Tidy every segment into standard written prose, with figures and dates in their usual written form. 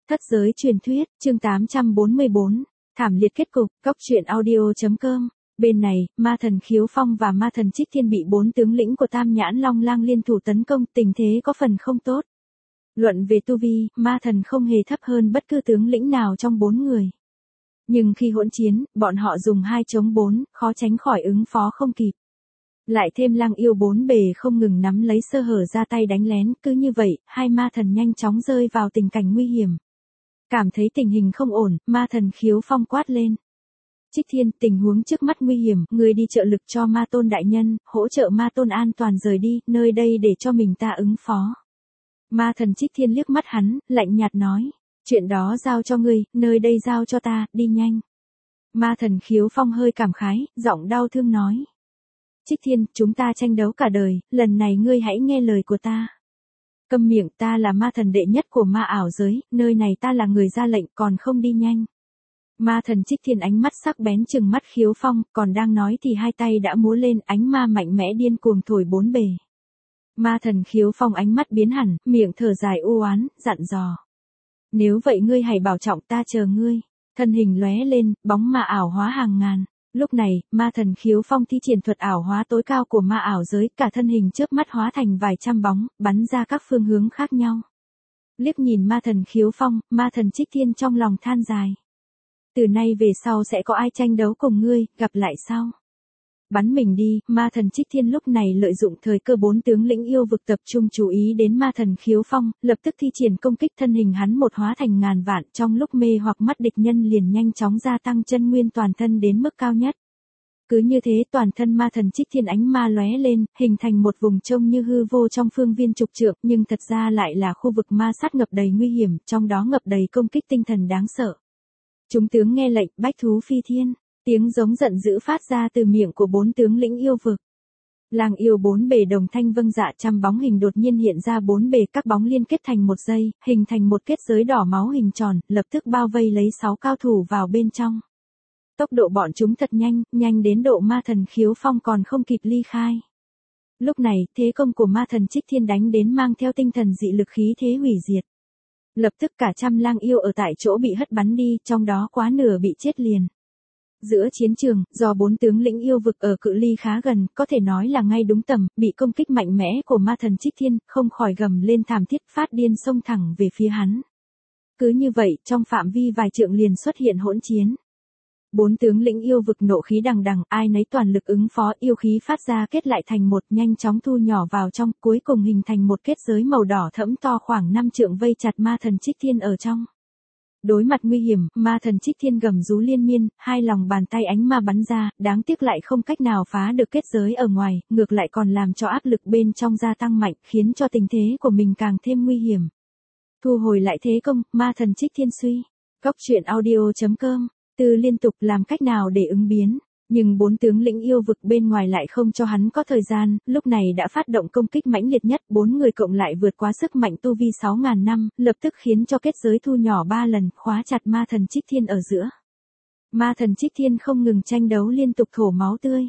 Thất giới truyền thuyết, chương 844, thảm liệt kết cục, Cốc truyện audio.com. Bên này, ma thần Khiếu Phong và ma thần Trích Thiên bị 4 tướng lĩnh của Tam Nhãn Long Lang liên thủ tấn công, tình thế có phần không tốt. Luận về tu vi, ma thần không hề thấp hơn bất cứ tướng lĩnh nào trong 4 người. Nhưng khi hỗn chiến, bọn họ dùng 2 chống 4, khó tránh khỏi ứng phó không kịp. Lại thêm Lang Yêu 4 bề không ngừng nắm lấy sơ hở ra tay đánh lén, cứ như vậy, hai ma thần nhanh chóng rơi vào tình cảnh nguy hiểm. Cảm thấy tình hình không ổn, ma thần Khiếu Phong quát lên. Trích Thiên, tình huống trước mắt nguy hiểm, người đi trợ lực cho ma tôn đại nhân, hỗ trợ ma tôn an toàn rời đi, nơi đây để cho mình ta ứng phó. Ma thần Trích Thiên liếc mắt hắn, lạnh nhạt nói, chuyện đó giao cho ngươi, nơi đây giao cho ta, đi nhanh. Ma thần Khiếu Phong hơi cảm khái, giọng đau thương nói. Trích Thiên, chúng ta tranh đấu cả đời, lần này ngươi hãy nghe lời của ta. Câm miệng, ta là ma thần đệ nhất của ma ảo giới, nơi này ta là người ra lệnh, còn không đi nhanh. Ma thần Trích Thiên ánh mắt sắc bén trừng mắt Khiếu Phong, còn đang nói thì hai tay đã múa lên, ánh ma mạnh mẽ điên cuồng thổi 4 bề. Ma thần Khiếu Phong ánh mắt biến hẳn, miệng thở dài u oán, dặn dò. Nếu vậy ngươi hãy bảo trọng, ta chờ ngươi. Thân hình lóe lên, bóng ma ảo hóa hàng ngàn. Lúc này, ma thần Khiếu Phong thi triển thuật ảo hóa tối cao của ma ảo giới, cả thân hình chớp mắt hóa thành vài trăm bóng, bắn ra các phương hướng khác nhau. Liếc nhìn ma thần Khiếu Phong, ma thần Trích Thiên trong lòng than dài. Từ nay về sau sẽ có ai tranh đấu cùng ngươi, gặp lại sau. Bắn mình đi, ma thần Trích Thiên lúc này lợi dụng thời cơ 4 tướng lĩnh yêu vực tập trung chú ý đến ma thần Khiếu Phong, lập tức thi triển công kích, thân hình hắn một hóa thành ngàn vạn, trong lúc mê hoặc mắt địch nhân liền nhanh chóng gia tăng chân nguyên toàn thân đến mức cao nhất. Cứ như thế toàn thân ma thần Trích Thiên ánh ma lóe lên, hình thành một vùng trông như hư vô trong phương viên chục trượng, nhưng thật ra lại là khu vực ma sát ngập đầy nguy hiểm, trong đó ngập đầy công kích tinh thần đáng sợ. Chúng tướng nghe lệnh, bách thú phi thiên. Tiếng giống giận dữ phát ra từ miệng của 4 tướng lĩnh yêu vực. Lang Yêu 4 bề đồng thanh vâng dạ, trăm bóng hình đột nhiên hiện ra 4 bề, các bóng liên kết thành một dây, hình thành một kết giới đỏ máu hình tròn, lập tức bao vây lấy 6 cao thủ vào bên trong. Tốc độ bọn chúng thật nhanh, nhanh đến độ ma thần Khiếu Phong còn không kịp ly khai. Lúc này, thế công của ma thần Trích Thiên đánh đến mang theo tinh thần dị lực khí thế hủy diệt. Lập tức cả trăm lang yêu ở tại chỗ bị hất bắn đi, trong đó quá nửa bị chết liền. Giữa chiến trường, do 4 tướng lĩnh yêu vực ở cự ly khá gần, có thể nói là ngay đúng tầm, bị công kích mạnh mẽ của ma thần Trích Thiên, không khỏi gầm lên thảm thiết, phát điên xông thẳng về phía hắn. Cứ như vậy, trong phạm vi vài trượng liền xuất hiện hỗn chiến. 4 tướng lĩnh yêu vực nộ khí đằng đằng, ai nấy toàn lực ứng phó, yêu khí phát ra kết lại thành một, nhanh chóng thu nhỏ vào trong, cuối cùng hình thành một kết giới màu đỏ thẫm to khoảng 5 trượng vây chặt ma thần Trích Thiên ở trong. Đối mặt nguy hiểm, ma thần Trích Thiên gầm rú liên miên, hai lòng bàn tay ánh ma bắn ra, đáng tiếc lại không cách nào phá được kết giới ở ngoài, ngược lại còn làm cho áp lực bên trong gia tăng mạnh, khiến cho tình thế của mình càng thêm nguy hiểm. Thu hồi lại thế công, ma thần Trích Thiên suy. Cốc truyện audio.com. Từ liên tục làm cách nào để ứng biến. Nhưng 4 tướng lĩnh yêu vực bên ngoài lại không cho hắn có thời gian, lúc này đã phát động công kích mãnh liệt nhất, 4 người cộng lại vượt quá sức mạnh tu vi 6.000 năm, lập tức khiến cho kết giới thu nhỏ 3 lần, khóa chặt ma thần Trích Thiên ở giữa. Ma thần Trích Thiên không ngừng tranh đấu liên tục thổ máu tươi.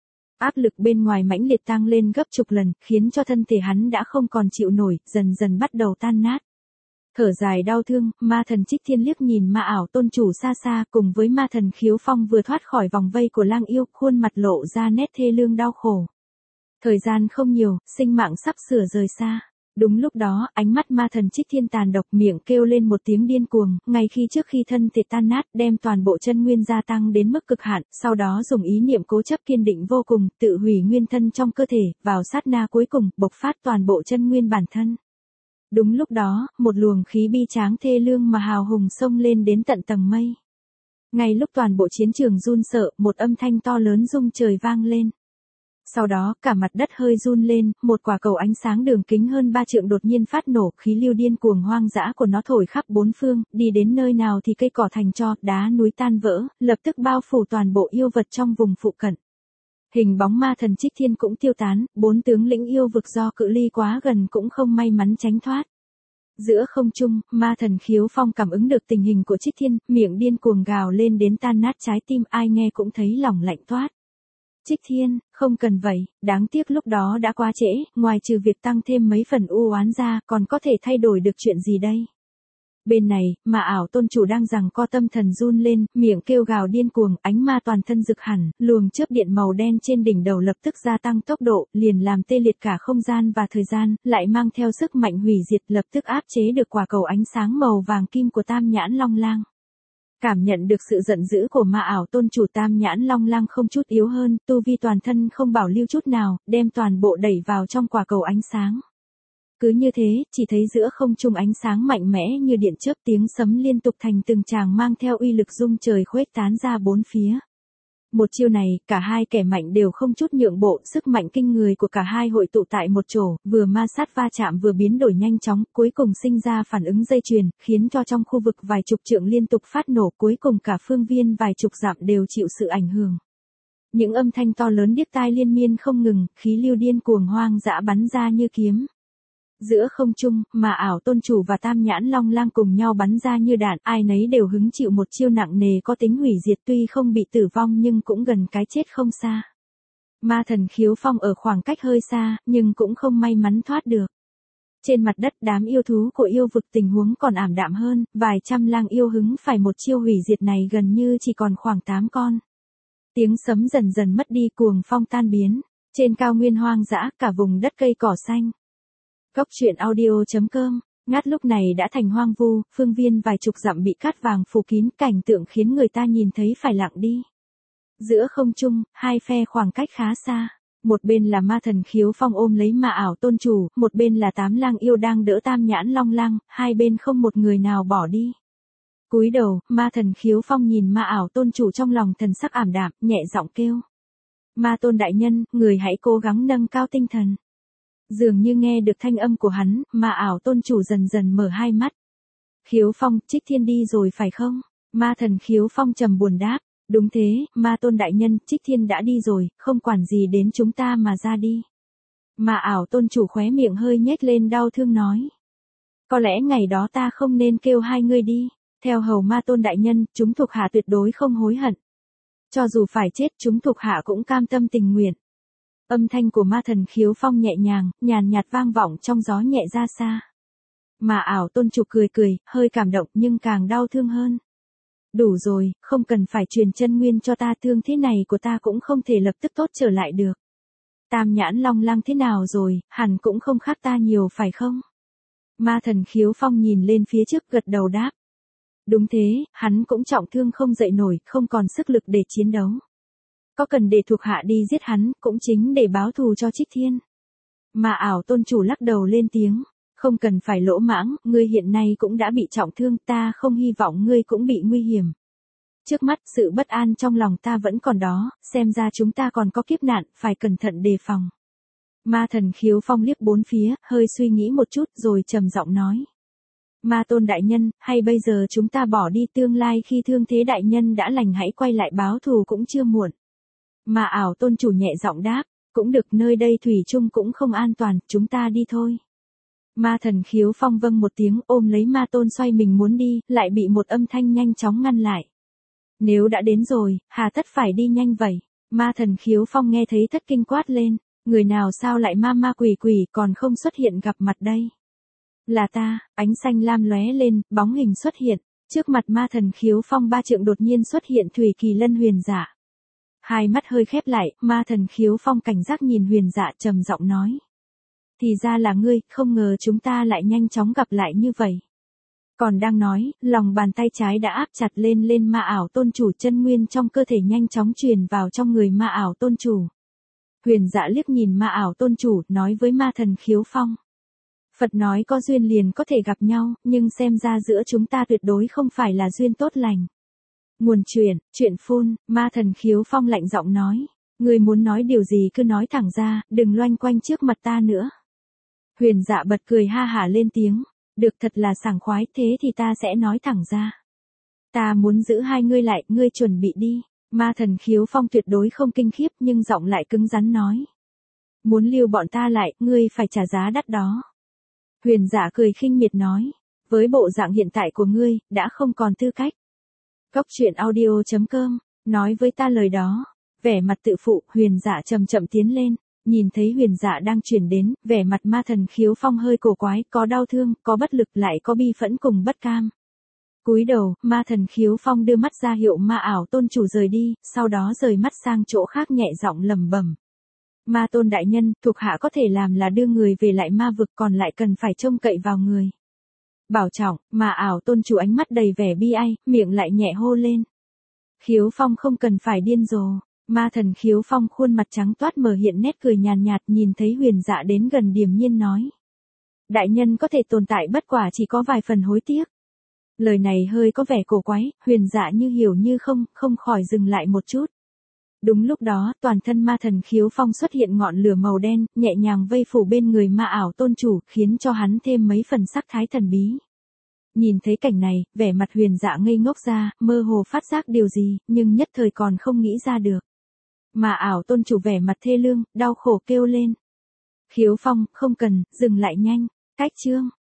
Áp lực bên ngoài mãnh liệt tăng lên gấp chục lần, khiến cho thân thể hắn đã không còn chịu nổi, dần dần bắt đầu tan nát. Thở dài đau thương, ma thần Trích Thiên liếc nhìn ma ảo tôn chủ xa xa, cùng với ma thần Khiếu Phong vừa thoát khỏi vòng vây của lang yêu, khuôn mặt lộ ra nét thê lương đau khổ. Thời gian không nhiều, sinh mạng sắp sửa rời xa. Đúng lúc đó, ánh mắt ma thần Trích Thiên tàn độc, miệng kêu lên một tiếng điên cuồng, ngay khi trước khi thân thể tan nát, đem toàn bộ chân nguyên gia tăng đến mức cực hạn, sau đó dùng ý niệm cố chấp kiên định vô cùng, tự hủy nguyên thân trong cơ thể, vào sát na cuối cùng, bộc phát toàn bộ chân nguyên bản thân. Đúng lúc đó, một luồng khí bi tráng thê lương mà hào hùng xông lên đến tận tầng mây. Ngay lúc toàn bộ chiến trường run sợ, một âm thanh to lớn rung trời vang lên. Sau đó, cả mặt đất hơi run lên, một quả cầu ánh sáng đường kính hơn 3 trượng đột nhiên phát nổ, khí lưu điên cuồng hoang dã của nó thổi khắp 4 phương, đi đến nơi nào thì cây cỏ thành tro, đá núi tan vỡ, lập tức bao phủ toàn bộ yêu vật trong vùng phụ cận. Hình bóng ma thần Trích Thiên cũng tiêu tán, 4 tướng lĩnh yêu vực do cự ly quá gần cũng không may mắn tránh thoát. Giữa không trung, ma thần Khiếu Phong cảm ứng được tình hình của Trích Thiên, miệng điên cuồng gào lên đến tan nát trái tim, ai nghe cũng thấy lòng lạnh toát. Trích Thiên, không cần vậy, đáng tiếc lúc đó đã quá trễ, ngoài trừ việc tăng thêm mấy phần u oán ra, còn có thể thay đổi được chuyện gì đây? Bên này, ma ảo tôn chủ đang giằng co tâm thần run lên, miệng kêu gào điên cuồng, ánh ma toàn thân rực hẳn, luồng chớp điện màu đen trên đỉnh đầu lập tức gia tăng tốc độ, liền làm tê liệt cả không gian và thời gian, lại mang theo sức mạnh hủy diệt lập tức áp chế được quả cầu ánh sáng màu vàng kim của Tam Nhãn Long Lang. Cảm nhận được sự giận dữ của ma ảo tôn chủ, Tam Nhãn Long Lang không chút yếu hơn, tu vi toàn thân không bảo lưu chút nào, đem toàn bộ đẩy vào trong quả cầu ánh sáng. Cứ như thế, chỉ thấy giữa không trung ánh sáng mạnh mẽ như điện chớp, tiếng sấm liên tục thành từng tràng mang theo uy lực rung trời khuếch tán ra bốn phía. Một chiêu này, cả hai kẻ mạnh đều không chút nhượng bộ, sức mạnh kinh người của cả hai hội tụ tại một chỗ, vừa ma sát va chạm vừa biến đổi nhanh chóng, cuối cùng sinh ra phản ứng dây chuyền, khiến cho trong khu vực vài chục trượng liên tục phát nổ, cuối cùng cả phương viên vài chục dặm đều chịu sự ảnh hưởng. Những âm thanh to lớn điếc tai liên miên không ngừng, khí lưu điên cuồng hoang dã bắn ra như kiếm. Giữa không trung, ma ảo tôn chủ và Tam Nhãn Long Lang cùng nhau bắn ra như đạn, ai nấy đều hứng chịu một chiêu nặng nề có tính hủy diệt, tuy không bị tử vong nhưng cũng gần cái chết không xa. Ma thần Khiếu Phong ở khoảng cách hơi xa, nhưng cũng không may mắn thoát được. Trên mặt đất, đám yêu thú của yêu vực tình huống còn ảm đạm hơn, vài trăm lang yêu hứng phải một chiêu hủy diệt này gần như chỉ còn khoảng 8 con. Tiếng sấm dần dần mất đi, cuồng phong tan biến. Trên cao nguyên hoang dã, cả vùng đất cây cỏ xanh. Góc truyện audio.com, ngát lúc này đã thành hoang vu, phương viên vài chục dặm bị cát vàng phủ kín, cảnh tượng khiến người ta nhìn thấy phải lặng đi. Giữa không trung, hai phe khoảng cách khá xa. Một bên là ma thần Khiếu Phong ôm lấy ma ảo tôn chủ, một bên là 8 lang yêu đang đỡ Tam Nhãn Long Lang, hai bên không một người nào bỏ đi. Cúi đầu, ma thần Khiếu Phong nhìn ma ảo tôn chủ trong lòng thần sắc ảm đạm, nhẹ giọng kêu. Ma tôn đại nhân, người hãy cố gắng nâng cao tinh thần. Dường như nghe được thanh âm của hắn, ma ảo tôn chủ dần dần mở hai mắt. Khiếu Phong, Trích Thiên đi rồi phải không? Ma thần Khiếu Phong trầm buồn đáp. Đúng thế, ma tôn đại nhân, Trích Thiên đã đi rồi, không quản gì đến chúng ta mà ra đi. Ma ảo tôn chủ khóe miệng hơi nhếch lên đau thương nói. Có lẽ ngày đó ta không nên kêu hai ngươi đi. Theo hầu ma tôn đại nhân, chúng thuộc hạ tuyệt đối không hối hận. Cho dù phải chết, chúng thuộc hạ cũng cam tâm tình nguyện. Âm thanh của ma thần Khiếu Phong nhẹ nhàng, nhàn nhạt vang vọng trong gió nhẹ ra xa. Ma ảo tôn chủ cười cười, hơi cảm động nhưng càng đau thương hơn. Đủ rồi, không cần phải truyền chân nguyên cho ta, thương thế này của ta cũng không thể lập tức tốt trở lại được. Tam Nhãn Long Lang thế nào rồi, hẳn cũng không khác ta nhiều phải không? Ma thần Khiếu Phong nhìn lên phía trước gật đầu đáp. Đúng thế, hắn cũng trọng thương không dậy nổi, không còn sức lực để chiến đấu. Có cần để thuộc hạ đi giết hắn, cũng chính để báo thù cho Trích Thiên. Ma ảo tôn chủ lắc đầu lên tiếng. Không cần phải lỗ mãng, ngươi hiện nay cũng đã bị trọng thương, ta không hy vọng ngươi cũng bị nguy hiểm. Trước mắt, sự bất an trong lòng ta vẫn còn đó, xem ra chúng ta còn có kiếp nạn, phải cẩn thận đề phòng. Ma thần Khiếu Phong liếc bốn phía, hơi suy nghĩ một chút rồi trầm giọng nói. Ma tôn đại nhân, hay bây giờ chúng ta bỏ đi, tương lai khi thương thế đại nhân đã lành hãy quay lại báo thù cũng chưa muộn. Ma ảo tôn chủ nhẹ giọng đáp, cũng được, nơi đây thủy chung cũng không an toàn, chúng ta đi thôi. Ma thần Khiếu Phong vâng một tiếng, ôm lấy ma tôn xoay mình muốn đi, lại bị một âm thanh nhanh chóng ngăn lại. Nếu đã đến rồi, hà tất phải đi nhanh vậy? Ma thần Khiếu Phong nghe thấy thất kinh quát lên, người nào sao lại ma quỷ quỷ còn không xuất hiện gặp mặt đây? Là ta, ánh xanh lam lóe lên, bóng hình xuất hiện, trước mặt ma thần Khiếu Phong 3 trượng đột nhiên xuất hiện Thủy Kỳ Lân Huyền Dạ. Hai mắt hơi khép lại, ma thần Khiếu Phong cảnh giác nhìn Huyền Dạ trầm giọng nói. Thì ra là ngươi, không ngờ chúng ta lại nhanh chóng gặp lại như vậy. Còn đang nói, lòng bàn tay trái đã áp chặt lên ma ảo tôn chủ, chân nguyên trong cơ thể nhanh chóng truyền vào trong người ma ảo tôn chủ. Huyền Dạ liếc nhìn ma ảo tôn chủ, nói với ma thần Khiếu Phong. Phật nói có duyên liền có thể gặp nhau, nhưng xem ra giữa chúng ta tuyệt đối không phải là duyên tốt lành. Nguồn chuyện phun, ma thần Khiếu Phong lạnh giọng nói. Ngươi muốn nói điều gì cứ nói thẳng ra, đừng loanh quanh trước mặt ta nữa. Huyền Dạ bật cười ha hả lên tiếng. Được, thật là sảng khoái, thế thì ta sẽ nói thẳng ra. Ta muốn giữ hai ngươi lại, ngươi chuẩn bị đi. Ma thần Khiếu Phong tuyệt đối không kinh khiếp nhưng giọng lại cứng rắn nói. Muốn lưu bọn ta lại, ngươi phải trả giá đắt đó. Huyền Dạ cười khinh miệt nói. Với bộ dạng hiện tại của ngươi, đã không còn tư cách. Góc truyện audio.com, nói với ta lời đó. Vẻ mặt tự phụ, Huyền Dạ chậm chậm tiến lên. Nhìn thấy Huyền Dạ đang chuyển đến, vẻ mặt ma thần Khiếu Phong hơi cổ quái, có đau thương, có bất lực lại có bi phẫn cùng bất cam. Cúi đầu, ma thần Khiếu Phong đưa mắt ra hiệu ma ảo tôn chủ rời đi, sau đó rời mắt sang chỗ khác nhẹ giọng lẩm bẩm. Ma tôn đại nhân, thuộc hạ có thể làm là đưa người về lại ma vực, còn lại cần phải trông cậy vào người. Bảo trọng, ma ảo tôn chủ ánh mắt đầy vẻ bi ai, miệng lại nhẹ hô lên. Khiếu Phong không cần phải điên rồ. Ma thần Khiếu Phong khuôn mặt trắng toát mở hiện nét cười nhàn nhạt, nhìn thấy Huyền Dạ đến gần điềm nhiên nói. Đại nhân có thể tồn tại bất quả chỉ có vài phần hối tiếc. Lời này hơi có vẻ cổ quái, Huyền Dạ như hiểu như không khỏi dừng lại một chút. Đúng lúc đó, toàn thân ma thần Khiếu Phong xuất hiện ngọn lửa màu đen, nhẹ nhàng vây phủ bên người ma ảo tôn chủ, khiến cho hắn thêm mấy phần sắc thái thần bí. Nhìn thấy cảnh này, vẻ mặt Huyền Dạ ngây ngốc ra, mơ hồ phát giác điều gì, nhưng nhất thời còn không nghĩ ra được. Ma ảo tôn chủ vẻ mặt thê lương, đau khổ kêu lên. Khiếu Phong, không cần, dừng lại nhanh. Cách chương